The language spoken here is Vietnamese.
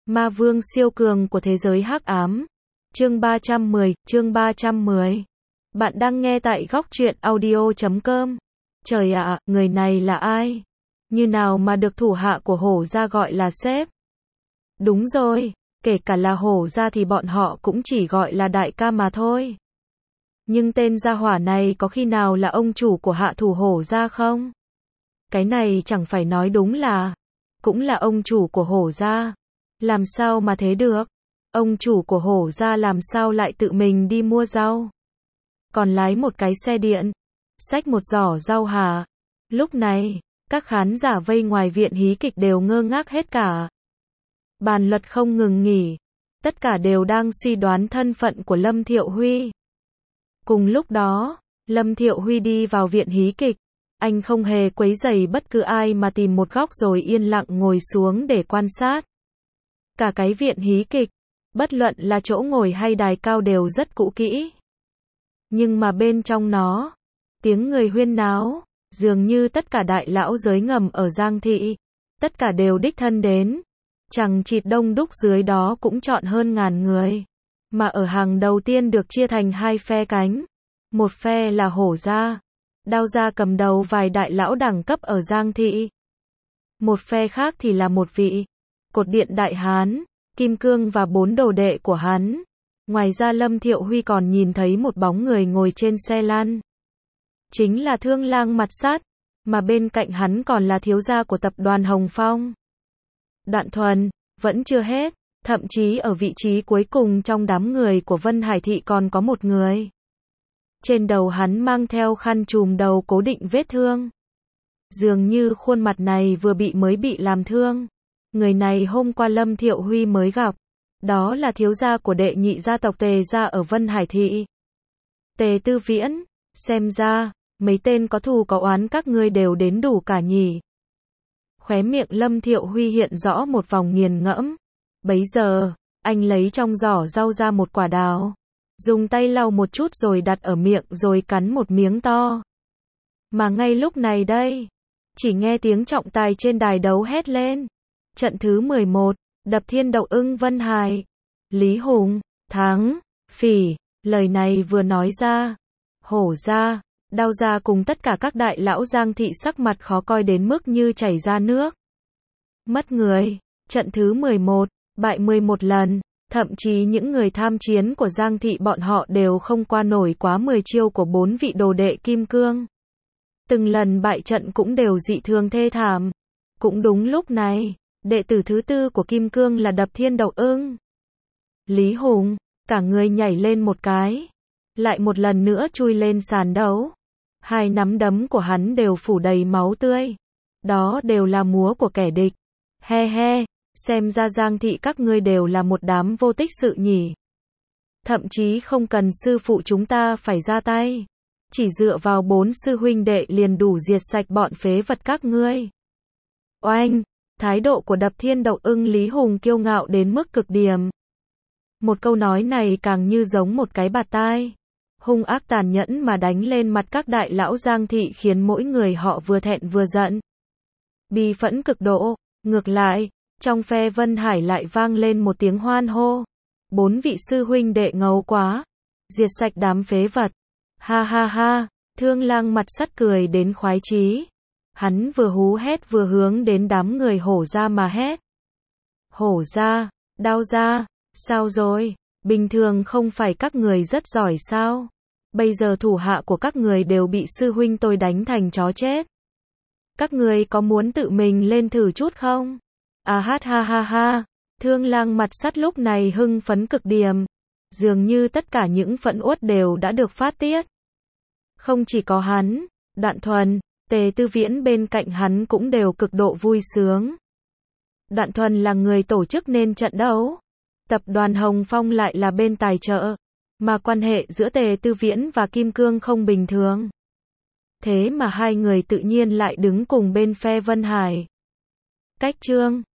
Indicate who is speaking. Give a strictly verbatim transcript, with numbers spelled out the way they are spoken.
Speaker 1: Ma vương siêu cường của thế giới hắc ám. Chương ba trăm mười, chương ba trăm mười. Bạn đang nghe tại góc truyện audio chấm com. Trời ạ, người này là ai? Như nào mà được thủ hạ của hổ gia gọi là sếp? Đúng rồi, kể cả là hổ gia thì bọn họ cũng chỉ gọi là đại ca mà thôi. Nhưng tên gia hỏa này có khi nào là ông chủ của hạ thủ hổ gia không? Cái này chẳng phải nói đúng là, cũng là ông chủ của hổ gia. Làm sao mà thế được? Ông chủ của hổ gia làm sao lại tự mình đi mua rau? Còn lái một cái xe điện, xách một giỏ rau hả? Lúc này, các khán giả vây ngoài viện hí kịch đều ngơ ngác hết cả. Bàn luận không ngừng nghỉ, tất cả đều đang suy đoán thân phận của Lâm Thiệu Huy. Cùng lúc đó, Lâm Thiệu Huy đi vào viện hí kịch, anh không hề quấy rầy bất cứ ai mà tìm một góc rồi yên lặng ngồi xuống để quan sát. Cả cái viện hí kịch, bất luận là chỗ ngồi hay đài cao đều rất cũ kỹ. Nhưng mà bên trong nó, tiếng người huyên náo, dường như tất cả đại lão giới ngầm ở Giang Thị, tất cả đều đích thân đến. Chằng chịt đông đúc dưới đó cũng trọn hơn ngàn người. Mà ở hàng đầu tiên được chia thành hai phe cánh. Một phe là hổ gia, Đao gia cầm đầu vài đại lão đẳng cấp ở Giang Thị. Một phe khác thì là một vị cột điện đại hán, Kim Cương và bốn đồ đệ của hắn. Ngoài ra Lâm Thiệu Huy còn nhìn thấy một bóng người ngồi trên xe lăn. Chính là Thương Lang Mặt Sắt, mà bên cạnh hắn còn là thiếu gia của tập đoàn Hồng Phong. Đoạn Thuần, vẫn chưa hết, thậm chí ở vị trí cuối cùng trong đám người của Vân Hải Thị còn có một người. Trên đầu hắn mang theo khăn trùm đầu cố định vết thương. Dường như khuôn mặt này vừa bị mới bị làm thương. Người này hôm qua Lâm Thiệu Huy mới gặp. Đó là thiếu gia của đệ nhị gia tộc Tề gia ở Vân Hải Thị. Tề Tư Viễn, xem ra, mấy tên có thù có oán các ngươi đều đến đủ cả nhỉ. Khóe miệng Lâm Thiệu Huy hiện rõ một vòng nghiền ngẫm. Bấy giờ, anh lấy trong giỏ rau ra một quả đào. Dùng tay lau một chút rồi đặt ở miệng rồi cắn một miếng to. Mà ngay lúc này đây, chỉ nghe tiếng trọng tài trên đài đấu hét lên. Trận thứ mười một, Đập Thiên Đậu Ưng Vân Hải. Lý Hùng, thắng, phỉ, lời này vừa nói ra. Hổ gia, Đao gia cùng tất cả các đại lão Giang Thị sắc mặt khó coi đến mức như chảy ra nước. Mất người, trận thứ mười một, bại mười một lần. Thậm chí những người tham chiến của Giang Thị bọn họ đều không qua nổi quá mười chiêu của bốn vị đồ đệ Kim Cương. Từng lần bại trận cũng đều dị thường thê thảm. Cũng đúng lúc này, đệ tử thứ tư của Kim Cương là Đập Thiên Đậu Ưng. Lý Hùng, cả người nhảy lên một cái. Lại một lần nữa chui lên sàn đấu. Hai nắm đấm của hắn đều phủ đầy máu tươi. Đó đều là múa của kẻ địch. He he. Xem ra Giang Thị các ngươi đều là một đám vô tích sự nhỉ. Thậm chí không cần sư phụ chúng ta phải ra tay. Chỉ dựa vào bốn sư huynh đệ liền đủ diệt sạch bọn phế vật các ngươi. Oanh! Thái độ của Đập Thiên Đậu Ưng Lý Hùng kiêu ngạo đến mức cực điểm. Một câu nói này càng như giống một cái bạt tai. Hung ác tàn nhẫn mà đánh lên mặt các đại lão Giang Thị khiến mỗi người họ vừa thẹn vừa giận. Bi phẫn cực độ. Ngược lại, trong phe Vân Hải lại vang lên một tiếng hoan hô. Bốn vị sư huynh đệ ngầu quá. Diệt sạch đám phế vật. Ha ha ha, Thương Lang Mặt Sắt cười đến khoái chí. Hắn vừa hú hét vừa hướng đến đám người hổ gia mà hét. Hổ gia, Đao gia, sao rồi? Bình thường không phải các người rất giỏi sao? Bây giờ thủ hạ của các người đều bị sư huynh tôi đánh thành chó chết. Các người có muốn tự mình lên thử chút không? À hát ha ha ha, Thương Lang Mặt Sắt lúc này hưng phấn cực điểm. Dường như tất cả những phẫn uất đều đã được phát tiết. Không chỉ có hắn, Đoạn Thuần, Tề Tư Viễn bên cạnh hắn cũng đều cực độ vui sướng. Đoạn Thuần là người tổ chức nên trận đấu. Tập đoàn Hồng Phong lại là bên tài trợ. Mà quan hệ giữa Tề Tư Viễn và Kim Cương không bình thường. Thế mà hai người tự nhiên lại đứng cùng bên phe Vân Hải. Cách chương